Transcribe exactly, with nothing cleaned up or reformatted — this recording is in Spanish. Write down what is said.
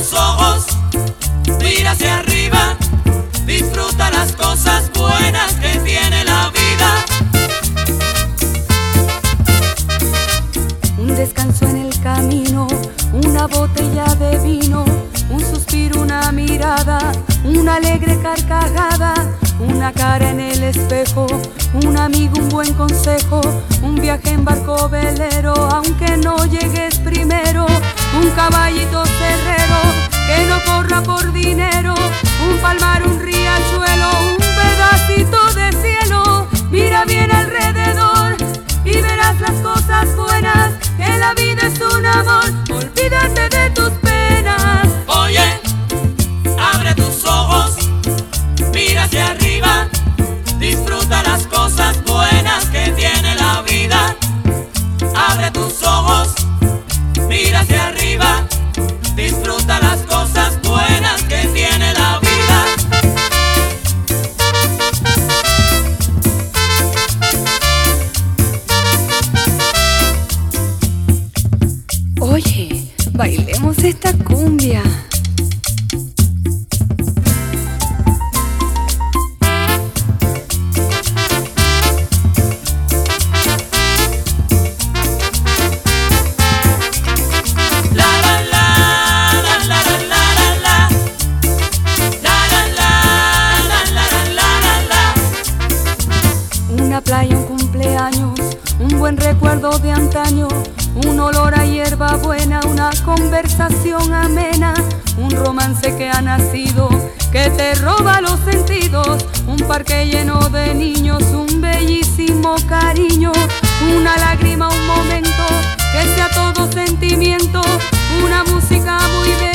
tus ojos, mira hacia arriba, disfruta las cosas buenas que tiene la vida. Un descanso en el camino, una botella de vino, un suspiro, una mirada, una alegre carcajada, una cara en el espejo, un amigo, un buen consejo, un viaje en barco velero, aunque no llegues primero, un caballito cerrero que no corra por dinero, un palmar, un riachuelo, un pedacito de cielo. Mira bien alrededor y verás las cosas buenas, que la vida es un amor, olvídate de tus penas. Oye, abre tus ojos, mira hacia arriba, disfruta las cosas buenas que tiene la vida. Abre tus ojos, mira hacia arriba, disfruta las cosas buenas que tiene la vida. Oye, bailemos esta cumbia. Una playa, un cumpleaños, un buen recuerdo de antaño, un olor a hierba buena, una conversación amena, un romance que ha nacido, que te roba los sentidos, un parque lleno de niños, un bellísimo cariño, una lágrima, un momento, que sea todo sentimiento, una música muy bella.